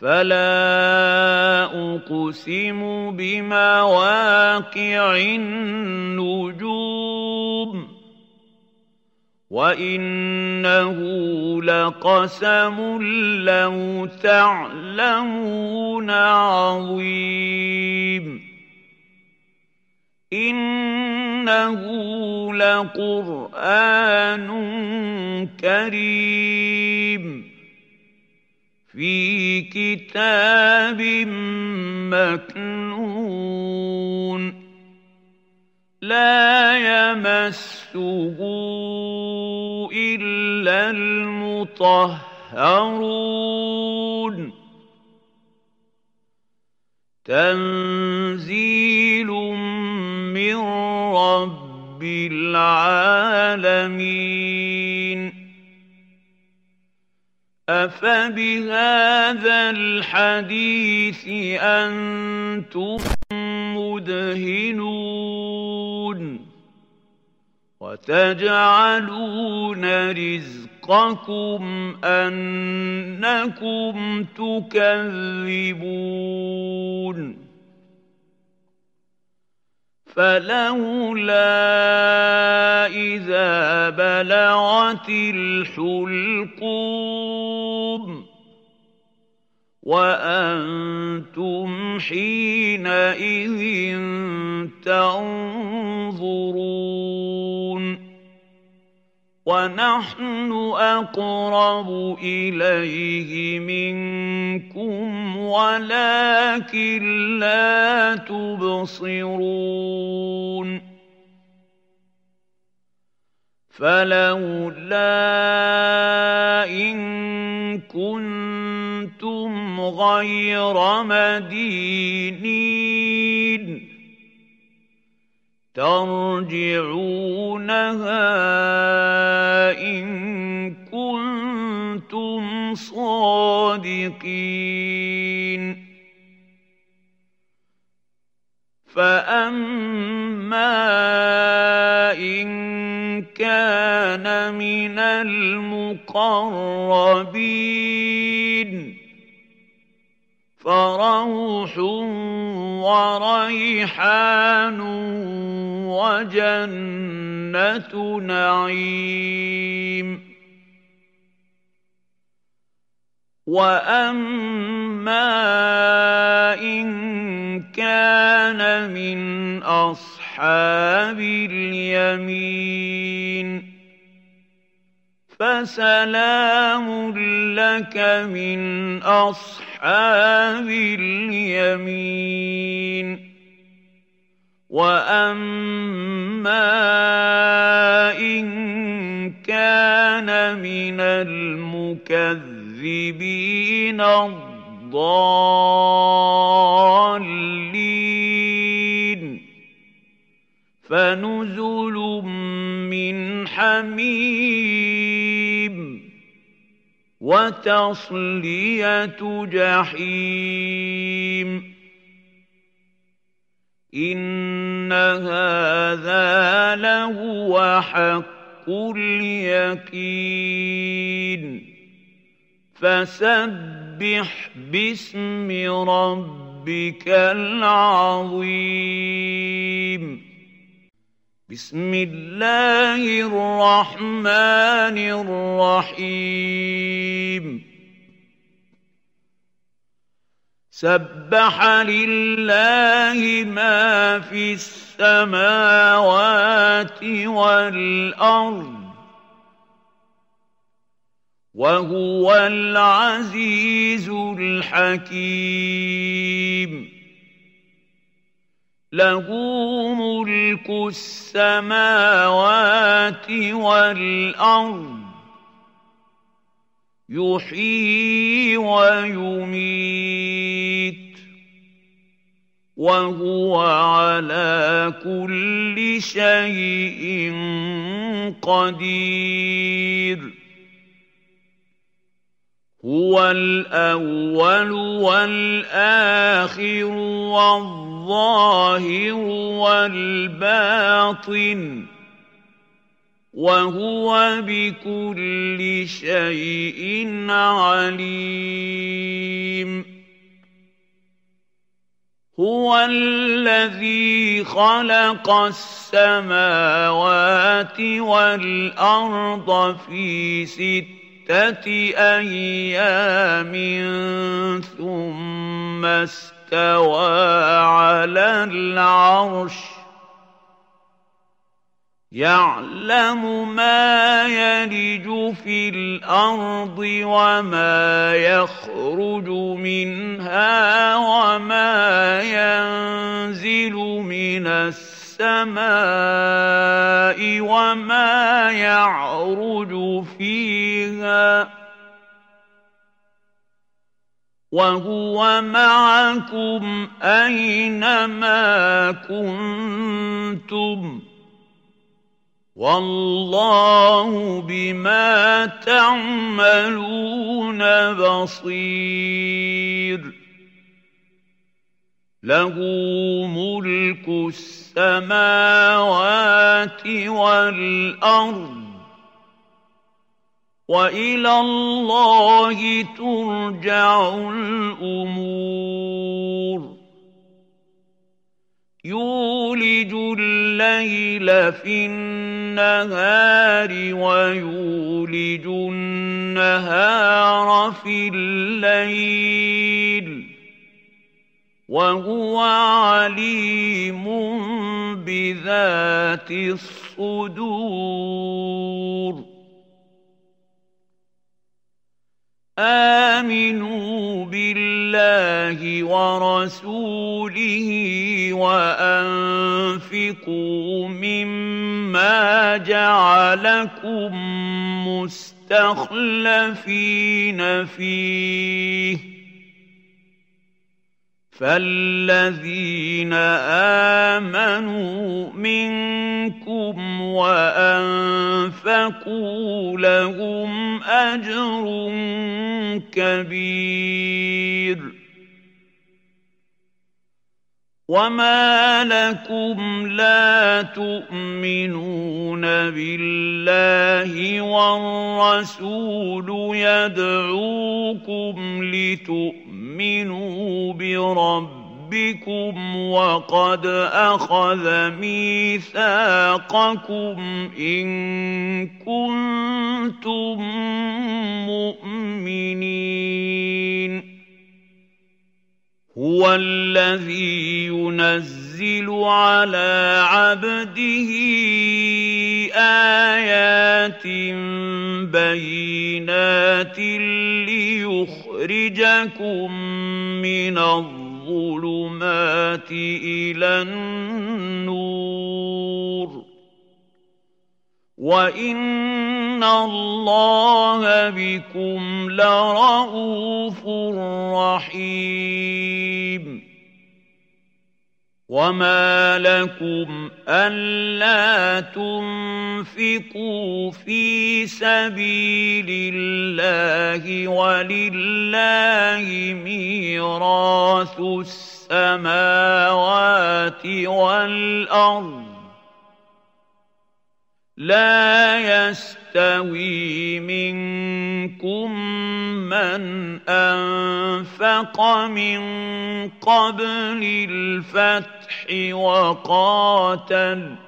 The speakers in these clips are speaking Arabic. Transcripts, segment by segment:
فلا أقسم بمواقع النجوم وإنه لقسم لو تعلمون عظيم إنه لقرآن كريم في كتاب مكنون لا يمسه إلا المطهرون تنزيل من رب العالمين أفبهذا الحديث أنتم مدهنون وتجعلون رزقكم أنكم تكذبون فلولا إذا بلغت الحلقوم وأنتم حينئذ تنظرون ونحن أقرب إليه منكم ولكن لا تبصرون فلولا إن كنتم غير مدينين ترجعونها إن كنتم صادقين فأما إن كان من المقربين فروح وريحان وجنة نعيم وأما إن كان من أصحاب اليمين فسلام لك من أصحاب اليمين وأما إن كان من المكذبين الضالين فنزل من حميم وتصلية جحيم إن هذا لهو حق اليقين فسبح باسم ربك العظيم بسم الله الرحمن الرحيم سبح لله ما في السماوات والأرض وهو العزيز الحكيم له ملك السماوات والأرض يحيي ويميت وهو على كل شيء قدير هو الأول والآخر والظاهر والباطن وهو بكل شيء عليم هُوَ الَّذِي خَلَقَ السَّمَاوَاتِ وَالْأَرْضَ فِي 6 أَيَّامٍ ثُمَّ اسْتَوَىٰ عَلَى الْعَرْشِ يَعْلَمُ مَا يَلِجُ فِي الْأَرْضِ وَمَا يَخْرُجُ مِنْهَا وَمَا يَنزِلُ مِنَ السَّمَاءِ وَمَا يَعْرُجُ فِيهَا ۖ وَهُوَ مَعَكُمْ أَيْنَمَا كُنتُمْ ۚ وَاللَّهُ بِمَا تَعْمَلُونَ بَصِيرٌ لَهُ مُلْكُ السَّمَاوَاتِ وَالْأَرْضِ ۚ وَإِلَى اللَّهِ تُرْجَعُ الْأُمُورُ يُولِجُ اللَّيْلَ فِي النَّهَارِ وَيُولِجُ النَّهَارَ فِي اللَّيْلِ ۚ وَهُوَ عَلِيمٌ بِذَاتِ الصُّدُورِ آمِنُوا بِاللَّهِ وَرَسُولِهِ وَأَنفِقُوا مِمَّا جَعَلَكُم مُّسْتَخْلَفِينَ فِيهِ ۖ فَالَّذِينَ آمَنُوا مِنكُمْ وَأَنفَقُوا لَهُمْ أَجْرٌ كَبِيرٌ وَمَا لَكُمْ لَا تُؤْمِنُونَ بِاللَّهِ وَالرَّسُولُ يَدْعُوكُمْ لِتُؤْمِنُوا بِرَبِّكُمْ وَقَدْ أَخَذَ مِيثَاقَكُمْ إِن كُنتُم مُّؤْمِنِينَ هُوَ الَّذِي يُنَزِّلُ عَلَىٰ عَبْدِهِ آيَاتٍ بَيِّنَاتٍ لِّيُخْرِجَكُم مِّنَ الظُّلُمَاتِ إِلَى النُّورِ ۚ وَإِنَّ اللَّهَ بِكُمْ لَرَءُوفٌ رَّحِيمٌ وَمَا لَكُمْ أَلَّا تُنفِقُوا فِي سَبِيلِ اللَّهِ وَلِلَّهِ مِيرَاثُ السَّمَاوَاتِ وَالْأَرْضِ ۚ لَا يَسْتَوِي مِنكُم مَّنْ أَنفَقَ مِن قَبْلِ الْفَتْحِ وَقَاتَلَ ۚ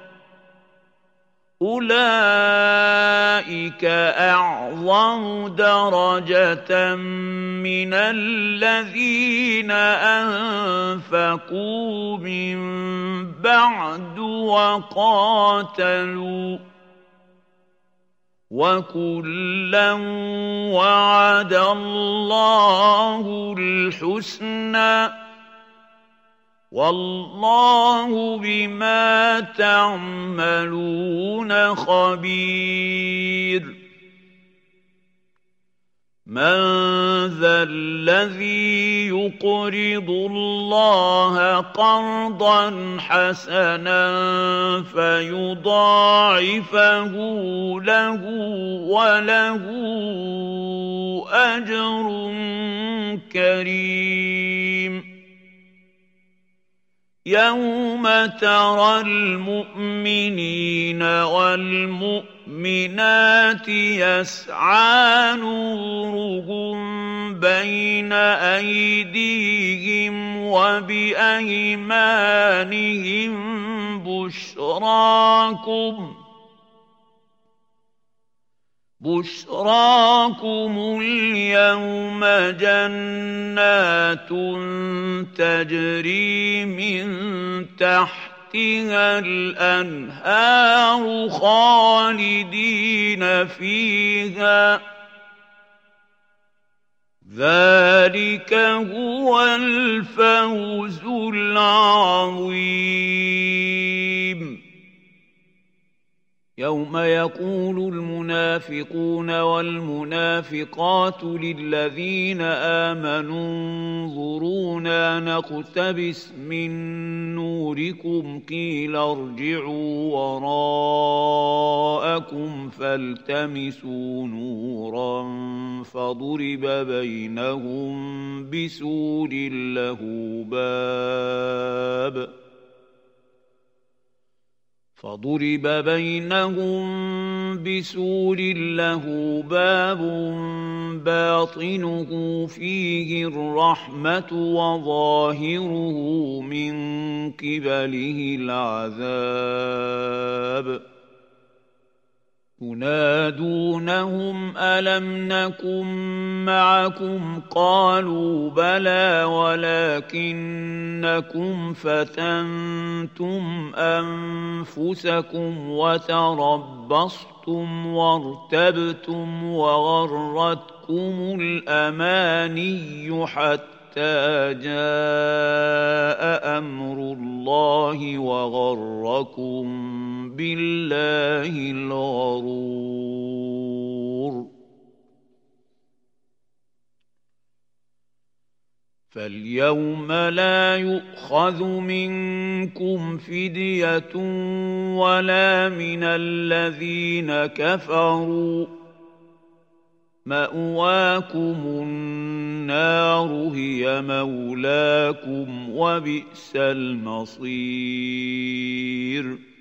أُولَٰئِكَ أَعْظَمُ دَرَجَةً مِّنَ الَّذِينَ أَنفَقُوا مِن بَعْدُ وَقَاتَلُوا ۚ وَكُلًّا وَعَدَ اللَّهُ الْحُسْنَىٰ ۚ وَاللَّهُ بِمَا تَعْمَلُونَ خَبِيرٌ مَّن ذَا الَّذِي يُقْرِضُ اللَّهَ قَرْضًا حَسَنًا فَيُضَاعِفَهُ لَهُ وَلَهُ أَجْرٌ كَرِيمٌ يَوْمَ تَرَى الْمُؤْمِنِينَ وَالْمُؤْمِنَاتِ يَسْعَىٰ نُورُهُم بَيْنَ أَيْدِيهِمْ وبأيمانهم بشراكم اليوم جنات تجري من تحتها الأنهار خالدين فيها ذلك هو الفوز العظيم يوم يقول المنافقون والمنافقات للذين آمنوا انظرونا نقتبس من نوركم قيل ارجعوا وراءكم فالتمسوا نورا فضرب بينهم بسور له باب باطنه فيه الرحمة وظاهره من قبله العذاب ينادونهم ألم نكن معكم قالوا بلى ولكنكم فتنتم أنفسكم وتربصتم وارتبتم وغرتكم الأماني حتى جاء أمر الله وغركم بالله الغرور فاليوم لا يؤخذ منكم فدية ولا من الذين كفروا مأواكم النار هي مولاكم وبئس المصير